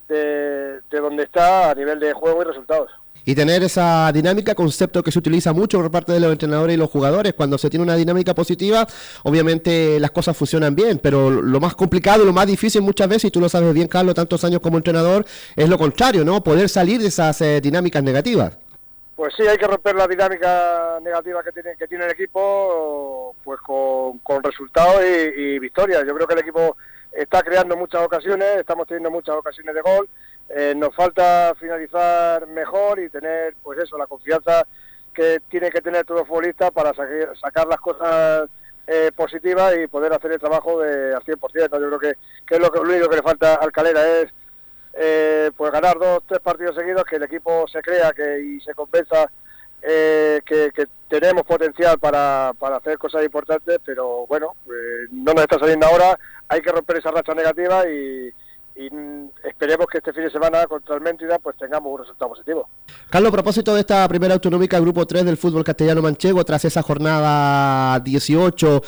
De, de donde está a nivel de juego y resultados. Y tener esa dinámica, concepto que se utiliza mucho por parte de los entrenadores y los jugadores. Cuando se tiene una dinámica positiva, obviamente las cosas funcionan bien, pero lo más complicado y lo más difícil muchas veces, y tú lo sabes bien, Carlos, tantos años como entrenador, es lo contrario, ¿no? Poder salir de esas eh, dinámicas negativas. Pues sí, hay que romper la dinámica negativa que tiene que tiene el equipo, pues con, con resultados y, y victorias. Yo creo que el equipo está creando muchas ocasiones, estamos teniendo muchas ocasiones de gol, eh, nos falta finalizar mejor y tener, pues eso, la confianza que tiene que tener todo futbolista para saque, sacar las cosas eh, positivas y poder hacer el trabajo de al cien por ciento. Yo creo que, que es lo, que, lo único que le falta al Calera es eh, pues ganar dos, tres partidos seguidos, que el equipo se crea que y se convenza eh, que, que tenemos potencial para, para hacer cosas importantes, pero bueno, eh, no nos está saliendo ahora. Hay que romper esa racha negativa y, y esperemos que este fin de semana contra el Méntrida pues tengamos un resultado positivo. Carlos, a propósito de esta primera autonómica, grupo tres del fútbol castellano manchego, tras esa jornada dieciocho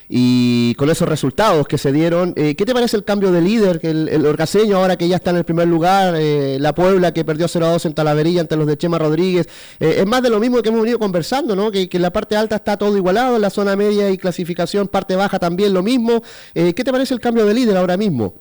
y con esos resultados que se dieron, eh, ¿qué te parece el cambio de líder? Que el, el orgaseño, ahora que ya está en el primer lugar, eh, la Puebla que perdió cero a dos en Talaverilla ante los de Chema Rodríguez, eh, es más de lo mismo que hemos venido conversando, ¿no? Que, que en la parte alta está todo igualado, en la zona media y clasificación, parte baja también lo mismo. Eh, ¿Qué te parece el cambio de líder ahora mismo?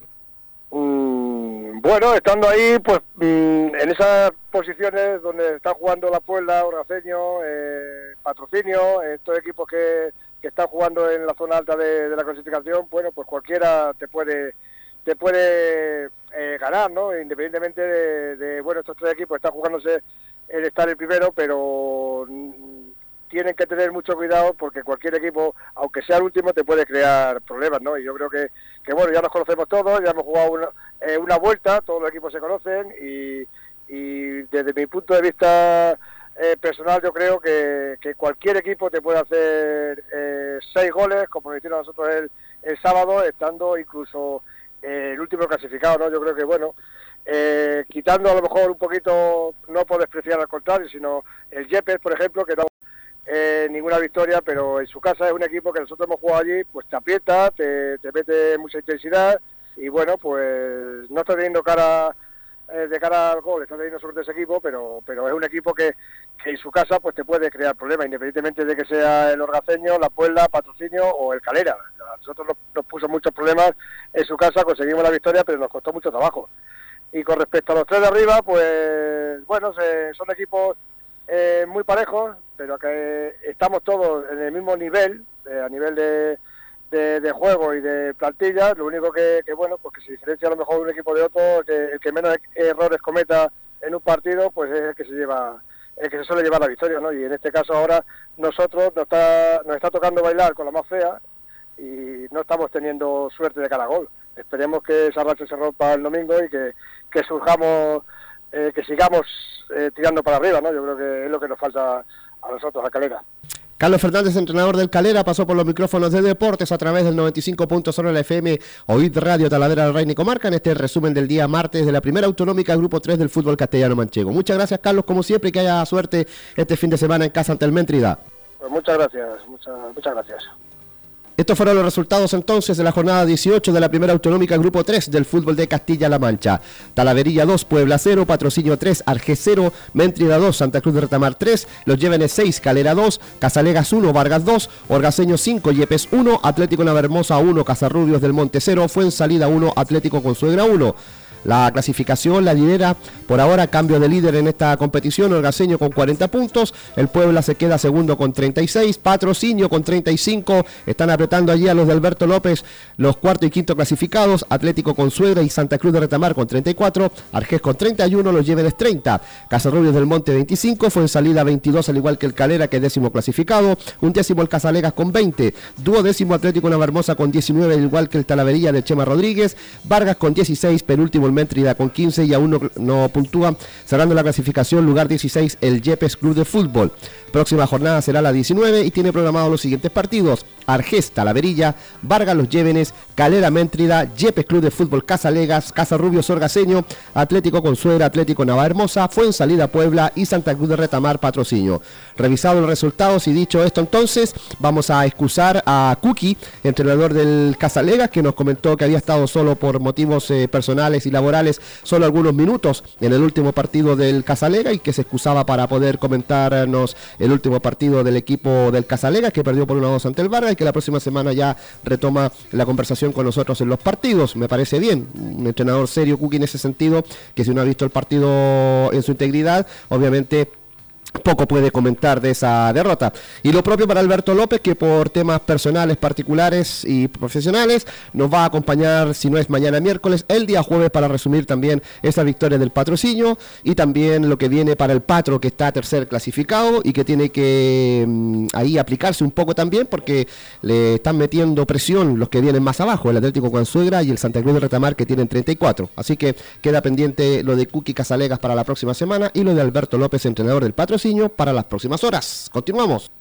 Mm, bueno, estando ahí, pues mm, en esas posiciones donde está jugando la Puebla, Orgaceño, eh, Patrocinio, estos equipos que que están jugando en la zona alta de, de la clasificación, bueno, pues cualquiera te puede te puede eh, ganar, ¿no? Independientemente de, de, bueno, estos tres equipos están jugándose el estar el primero, pero mm, tienen que tener mucho cuidado porque cualquier equipo, aunque sea el último, te puede crear problemas, ¿no? Y yo creo que, que bueno, ya nos conocemos todos, ya hemos jugado una, eh, una vuelta, todos los equipos se conocen y, y desde mi punto de vista Eh, personal, yo creo que, que cualquier equipo te puede hacer eh, seis goles, como lo hicieron nosotros el, el sábado, estando incluso eh, el último clasificado, ¿no? Yo creo que, bueno, eh, quitando a lo mejor un poquito, no por despreciar al contrario, sino el Yepes, por ejemplo, que no eh, ninguna victoria, pero en su casa es un equipo que nosotros hemos jugado allí, pues te aprieta, te, te mete mucha intensidad y, bueno, pues no está teniendo cara de cara al gol, está teniendo suerte ese equipo, pero pero es un equipo que, que en su casa pues te puede crear problemas, independientemente de que sea el Orgaceño, la Puebla, Patrocinio o el Calera. A nosotros nos, nos puso muchos problemas en su casa, conseguimos la victoria, pero nos costó mucho trabajo. Y con respecto a los tres de arriba, pues bueno, se, son equipos eh, muy parejos, pero que estamos todos en el mismo nivel, eh, a nivel de De, de juego y de plantilla. Lo único que, que bueno, pues que se diferencia a lo mejor de un equipo de otro, que el que menos errores cometa en un partido, pues es el que se lleva, el que se suele llevar la victoria, ¿no? Y en este caso ahora nosotros nos está, nos está tocando bailar con la más fea y no estamos teniendo suerte de cara a gol. Esperemos que esa racha se rompa el domingo y que, que surjamos, eh, que sigamos eh, tirando para arriba, ¿no? Yo creo que es lo que nos falta a nosotros, a Calera. Carlos Fernández, entrenador del Calera, pasó por los micrófonos de Deportes a través del noventa y cinco punto cero de la F M Oíd Radio Talavera del Reina y Comarca en este resumen del día martes de la primera autonómica Grupo tres del fútbol castellano manchego. Muchas gracias, Carlos, como siempre, y que haya suerte este fin de semana en casa ante el Méntrida. Pues muchas gracias, muchas, muchas gracias. Estos fueron los resultados entonces de la jornada dieciocho de la primera autonómica grupo tres del fútbol de Castilla-La Mancha. Talaverilla dos, Puebla cero, Patrocinio tres, Argés cero, Méntrida dos, Santa Cruz de Retamar tres, Los Llévenes seis, Calera dos, Casalegas uno, Vargas dos, Orgaseño cinco, Yepes uno, Atlético Navarmosa uno, Casarrubios del Monte cero, Fuensalida uno, Atlético Consuegra uno. La clasificación la lidera por ahora, cambio de líder en esta competición, Orgaseño con cuarenta puntos, el Puebla se queda segundo con treinta y seis, Patrocinio con treinta y cinco, están apretando allí a los de Alberto López, los cuarto y quinto clasificados, Atlético Consuegra y Santa Cruz de Retamar con treinta y cuatro, Argés con treinta y uno, Los Llévenes treinta, Casarrubios del Monte veinticinco, Fuensalida veintidós, al igual que el Calera, que es décimo clasificado, un décimo el Casalegas con veinte, duodécimo Atlético Navarmosa con diecinueve, al igual que el Talaverilla de Chema Rodríguez, Vargas con dieciséis, penúltimo el Méntrida con quince y aún no, no puntúa, cerrando la clasificación, lugar dieciséis, el Yepes Club de Fútbol. Próxima jornada será la diecinueve y tiene programados los siguientes partidos: Argés, Talaverilla, Vargas, Los Llévenes, Calera, Méntrida, Yepes Club de Fútbol, Casalegas, Casarrubios, Orgaseño, Atlético Consuegra, Atlético Navarhermosa, Fuensalida, Puebla y Santa Cruz de Retamar, Patrocinio. Revisado los resultados y dicho esto, entonces vamos a excusar a Kuki, entrenador del Casalegas, que nos comentó que había estado solo por motivos eh, personales y laborales solo algunos minutos en el último partido del Casalegas y que se excusaba para poder comentarnos el último partido del equipo del Casalegas, que perdió por uno a dos ante el Vargas, y que la próxima semana ya retoma la conversación con nosotros en los partidos. Me parece bien, un entrenador serio, Kuki, en ese sentido, que si uno ha visto el partido en su integridad, obviamente poco puede comentar de esa derrota. Y lo propio para Alberto López, que por temas personales, particulares y profesionales nos va a acompañar, si no es mañana miércoles, el día jueves, para resumir también esa victoria del Patrocinio y también lo que viene para el Patro, que está tercer clasificado y que tiene que mmm, ahí aplicarse un poco también, porque le están metiendo presión los que vienen más abajo, el Atlético Consuegra y el Santa Cruz de Retamar, que tienen treinta y cuatro. Así que queda pendiente lo de Kuki Casalegas para la próxima semana y lo de Alberto López, entrenador del Patrocinio, para las próximas horas. Continuamos.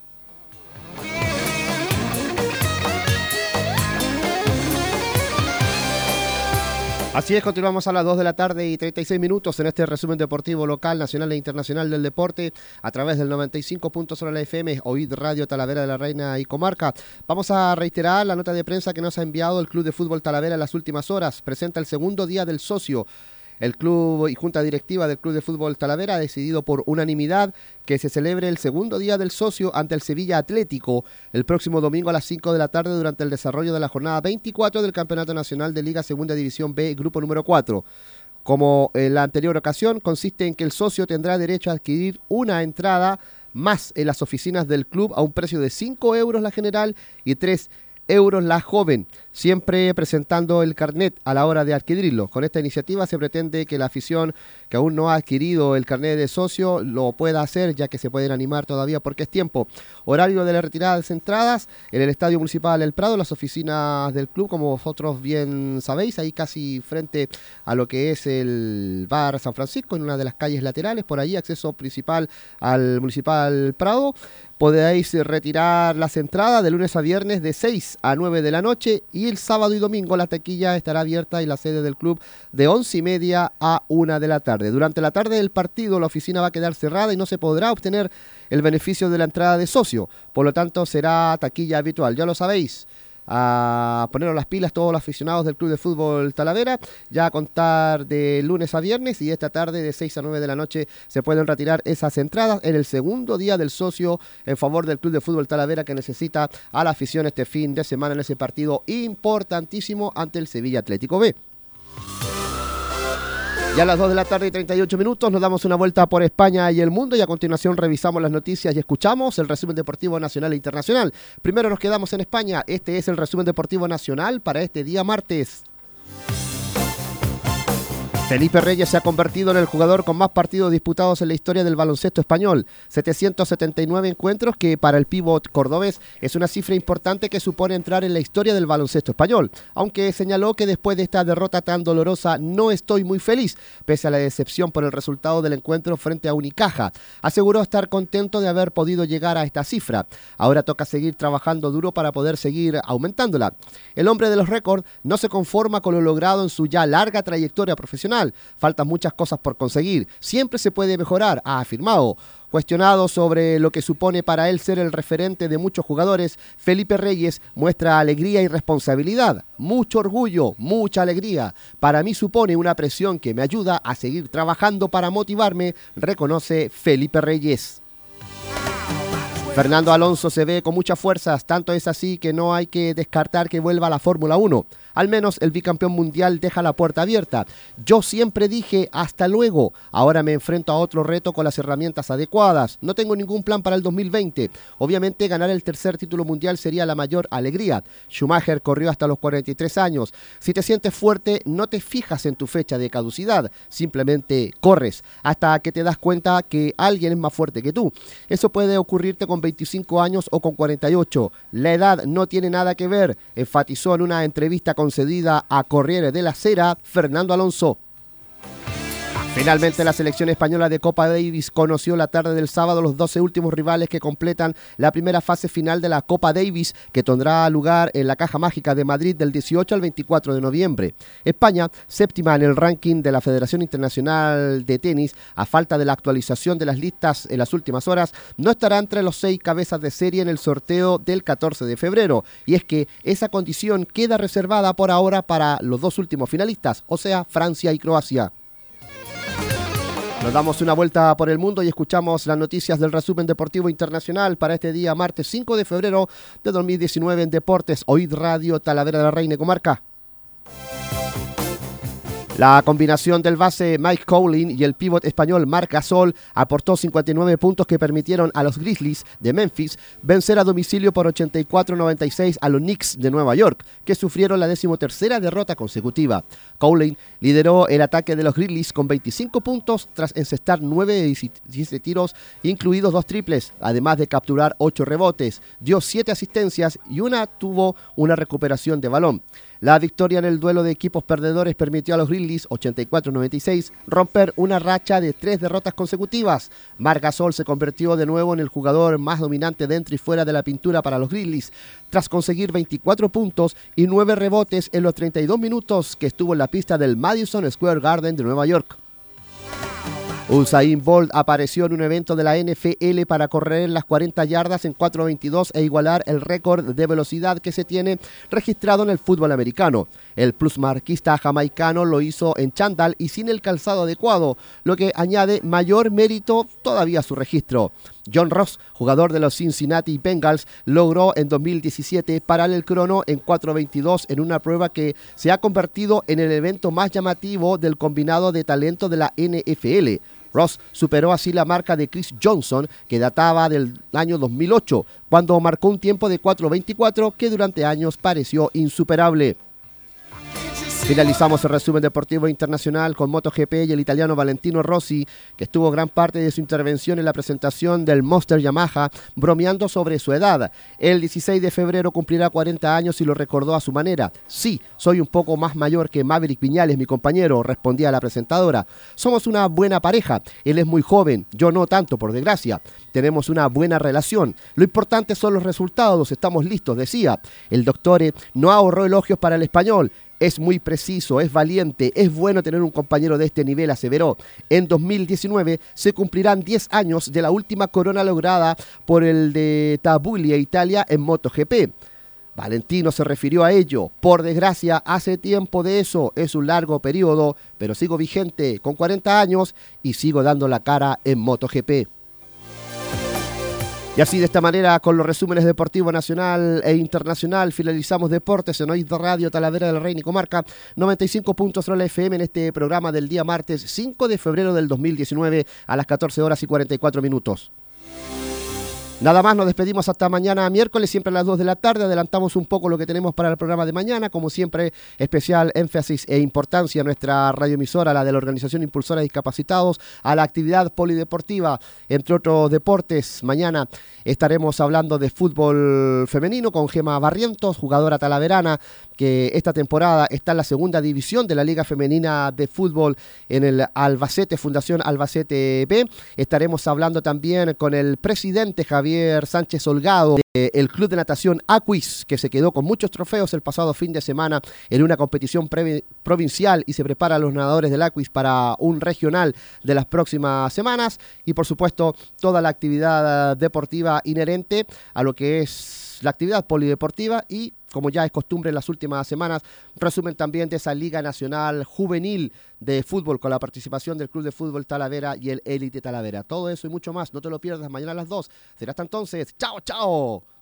Así es, continuamos a las dos de la tarde y treinta y seis minutos en este resumen deportivo local, nacional e internacional del deporte a través del noventa y cinco punto cero la F M, Oíd Radio Talavera de la Reina y Comarca. Vamos a reiterar la nota de prensa que nos ha enviado el Club de Fútbol Talavera en las últimas horas. Presenta el segundo día del socio. El club y junta directiva del Club de Fútbol Talavera ha decidido por unanimidad que se celebre el segundo día del socio ante el Sevilla Atlético el próximo domingo a las cinco de la tarde durante el desarrollo de la jornada veinticuatro del Campeonato Nacional de Liga Segunda División B, grupo número cuatro. Como en la anterior ocasión, consiste en que el socio tendrá derecho a adquirir una entrada más en las oficinas del club a un precio de cinco euros la general y tres euros la joven, siempre presentando el carnet a la hora de adquirirlo. Con esta iniciativa se pretende que la afición que aún no ha adquirido el carnet de socio lo pueda hacer, ya que se pueden animar todavía porque es tiempo. Horario de la retirada de las entradas en el Estadio Municipal El Prado, las oficinas del club, como vosotros bien sabéis, ahí casi frente a lo que es el Bar San Francisco, en una de las calles laterales, por ahí acceso principal al Municipal Prado. Podéis retirar las entradas de lunes a viernes de seis a nueve de la noche y el sábado y domingo la taquilla estará abierta en la sede del club de once y media a una de la tarde. Durante la tarde del partido la oficina va a quedar cerrada y no se podrá obtener el beneficio de la entrada de socio, por lo tanto será taquilla habitual, ya lo sabéis. A poneros las pilas todos los aficionados del Club de Fútbol Talavera, ya a contar de lunes a viernes, y esta tarde de seis a nueve de la noche se pueden retirar esas entradas en el segundo día del socio en favor del Club de Fútbol Talavera, que necesita a la afición este fin de semana en ese partido importantísimo ante el Sevilla Atlético B. Ya a las dos de la tarde y treinta y ocho minutos nos damos una vuelta por España y el mundo, y a continuación revisamos las noticias y escuchamos el resumen deportivo nacional e internacional. Primero nos quedamos en España. Este es el resumen deportivo nacional para este día martes. Felipe Reyes se ha convertido en el jugador con más partidos disputados en la historia del baloncesto español. setecientos setenta y nueve encuentros, que para el pívot cordobés es una cifra importante que supone entrar en la historia del baloncesto español. Aunque señaló que después de esta derrota tan dolorosa no estoy muy feliz, pese a la decepción por el resultado del encuentro frente a Unicaja. Aseguró estar contento de haber podido llegar a esta cifra. Ahora toca seguir trabajando duro para poder seguir aumentándola. El hombre de los récords no se conforma con lo logrado en su ya larga trayectoria profesional. Faltan muchas cosas por conseguir. Siempre se puede mejorar, ha afirmado. Cuestionado sobre lo que supone para él ser el referente de muchos jugadores, Felipe Reyes muestra alegría y responsabilidad, mucho orgullo, mucha alegría. Para mí supone una presión que me ayuda a seguir trabajando para motivarme, reconoce Felipe Reyes. Fernando Alonso se ve con muchas fuerzas, tanto es así que no hay que descartar que vuelva a la Fórmula uno. Al menos el bicampeón mundial deja la puerta abierta. Yo siempre dije hasta luego, ahora me enfrento a otro reto con las herramientas adecuadas. No tengo ningún plan para el dos mil veinte. Obviamente ganar el tercer título mundial sería la mayor alegría. Schumacher corrió hasta los cuarenta y tres años. Si te sientes fuerte, no te fijas en tu fecha de caducidad, simplemente corres hasta que te das cuenta que alguien es más fuerte que tú. Eso puede ocurrirte con veinticinco años o con cuarenta y ocho. La edad no tiene nada que ver, enfatizó en una entrevista concedida a Corriere della Sera Fernando Alonso. Finalmente, la selección española de Copa Davis conoció la tarde del sábado los doce últimos rivales que completan la primera fase final de la Copa Davis, que tendrá lugar en la Caja Mágica de Madrid del dieciocho al veinticuatro de noviembre. España, séptima en el ranking de la Federación Internacional de Tenis, a falta de la actualización de las listas en las últimas horas, no estará entre los seis cabezas de serie en el sorteo del catorce de febrero. Y es que esa condición queda reservada por ahora para los dos últimos finalistas, o sea, Francia y Croacia. Nos damos una vuelta por el mundo y escuchamos las noticias del resumen deportivo internacional para este día martes cinco de febrero de dos mil diecinueve en Deportes, Oíd Radio Talavera de la Reina y Comarca. La combinación del base Mike Conley y el pívot español Marc Gasol aportó cincuenta y nueve puntos que permitieron a los Grizzlies de Memphis vencer a domicilio por ochenta y cuatro a noventa y seis a los Knicks de Nueva York, que sufrieron la decimotercera derrota consecutiva. Conley lideró el ataque de los Grizzlies con veinticinco puntos tras encestar nueve de diecisiete tiros, incluidos dos triples, además de capturar ocho rebotes. Dio siete asistencias y una tuvo una recuperación de balón. La victoria en el duelo de equipos perdedores permitió a los Grizzlies, ochenta y cuatro a noventa y seis, romper una racha de tres derrotas consecutivas. Marc Gasol se convirtió de nuevo en el jugador más dominante dentro y fuera de la pintura para los Grizzlies, tras conseguir veinticuatro puntos y nueve rebotes en los treinta y dos minutos que estuvo en la pista del Madison Square Garden de Nueva York. Usain Bolt apareció en un evento de la N F L para correr las cuarenta yardas en cuatro veintidós e igualar el récord de velocidad que se tiene registrado en el fútbol americano. El plusmarquista jamaicano lo hizo en chándal y sin el calzado adecuado, lo que añade mayor mérito todavía a su registro. John Ross, jugador de los Cincinnati Bengals, logró en dos mil diecisiete parar el crono en cuatro veintidós en una prueba que se ha convertido en el evento más llamativo del combinado de talento de la N F L. Ross superó así la marca de Chris Johnson, que databa del año dos mil ocho, cuando marcó un tiempo de cuatro veinticuatro que durante años pareció insuperable. Finalizamos el resumen deportivo internacional con MotoGP y el italiano Valentino Rossi, que estuvo gran parte de su intervención en la presentación del Monster Yamaha, bromeando sobre su edad. El dieciséis de febrero cumplirá cuarenta años y lo recordó a su manera. Sí, soy un poco más mayor que Maverick Viñales, mi compañero, respondía la presentadora. Somos una buena pareja, él es muy joven, yo no tanto, por desgracia. Tenemos una buena relación. Lo importante son los resultados, estamos listos, decía. El doctor no ahorró elogios para el español. Es muy preciso, es valiente, es bueno tener un compañero de este nivel, aseveró. En dos mil diecinueve se cumplirán diez años de la última corona lograda por el de Tabulia, Italia, en MotoGP. Valentino se refirió a ello. Por desgracia, hace tiempo de eso, es un largo periodo, pero sigo vigente con cuarenta años y sigo dando la cara en MotoGP. Y así, de esta manera, con los resúmenes deportivos nacional e internacional, finalizamos Deportes en Oíd Radio Talavera de la Reina y Comarca, noventa y cinco punto cero F M en este programa del día martes cinco de febrero del dos mil diecinueve a las catorce horas y cuarenta y cuatro minutos. Nada más, nos despedimos hasta mañana miércoles, siempre a las dos de la tarde. Adelantamos un poco lo que tenemos para el programa de mañana. Como siempre, especial énfasis e importancia a nuestra radioemisora, la de la Organización Impulsora de Discapacitados, a la actividad polideportiva, entre otros deportes. Mañana estaremos hablando de fútbol femenino con Gema Barrientos, jugadora talaverana, que esta temporada está en la segunda división de la Liga Femenina de Fútbol en el Albacete, Fundación Albacete B. Estaremos hablando también con el presidente Javier Javier Sánchez Holgado, del Club de Natación Aquis, que se quedó con muchos trofeos el pasado fin de semana en una competición provincial y se prepara a los nadadores del Aquis para un regional de las próximas semanas. Y por supuesto toda la actividad deportiva inherente a lo que es la actividad polideportiva y, como ya es costumbre en las últimas semanas, resumen también de esa Liga Nacional Juvenil de Fútbol con la participación del Club de Fútbol Talavera y el Élite Talavera. Todo eso y mucho más, no te lo pierdas mañana a las dos. Será hasta entonces. ¡Chao, chao!